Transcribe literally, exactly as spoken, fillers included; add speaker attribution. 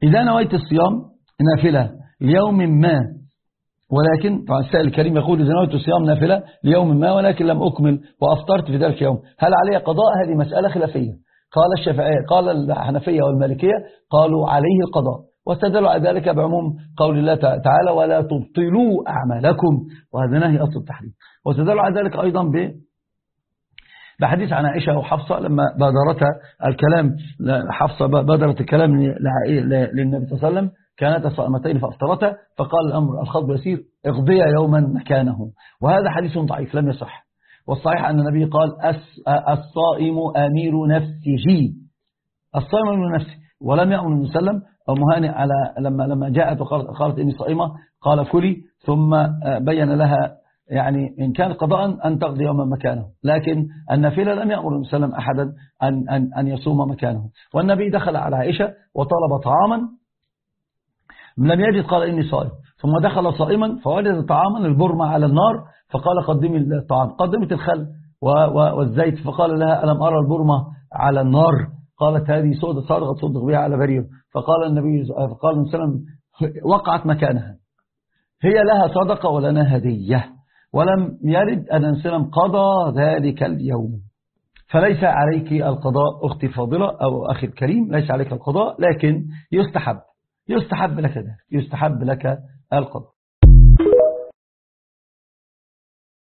Speaker 1: إذا نويت الصيام نافلة ليوم ما، ولكن طبعا السائل الكريم يقول إذا نويت الصيام نافلة ليوم ما ولكن لم أكمل وأفطرت في ذلك اليوم هل علي قضاء؟ هذه مسألة خلافية. قال الشافعية قال الحنفية والمالكية قالوا عليه القضاء، واستدلوا على ذلك بعموم قول الله تعالى ولا تبطلوا أعمالكم، وهذا نهي أصل التحريم. واستدلوا على ذلك أيضا ب بحديث عن عائشة وحفصة لما بادرت الكلام، حفصة بادرت الكلام للنبي صلى الله عليه وسلم كانت صائمتين فأفطرتا فقال الأمر الخطب يسير اغضيا يوما مكانه، وهذا حديث ضعيف لم يصح. والصحيح أن النبي قال الصائم أمير نفسه، الصائم أمير نفسه، ولم يأمر النبي صلى الله عليه وسلم أو مهانئ على لما لما جاءت وقالت إني صائمة قال كلي، ثم بين لها يعني إن كان قضاء أن تقضي يوما مكانه، لكن النافلة لم يأمر النبي صلى الله عليه وسلم أحدا أن, أن, أن يصوم مكانه. والنبي دخل على عائشة وطلب طعاما لم يجد قال إني صائم، ثم دخل صائما فوجد طعاما البرمة على النار فقال قدمي الطعام، قدمت الخل والزيت فقال لها ألم أرى البرمة على النار؟ قالت هذه صدق صادقة تصدق بها على بريء. فقال النبي فقال النبي صلى الله عليه وسلم وقعت مكانها، هي لها صدقة ولنا هدية، ولم يرد أن النبي صلى الله عليه وسلم قضى ذلك اليوم. فليس عليك القضاء أختي فاضلة أو أخي الكريم، ليس عليك القضاء، لكن يستحب يستحب لك ذلك، يستحب لك القضاء.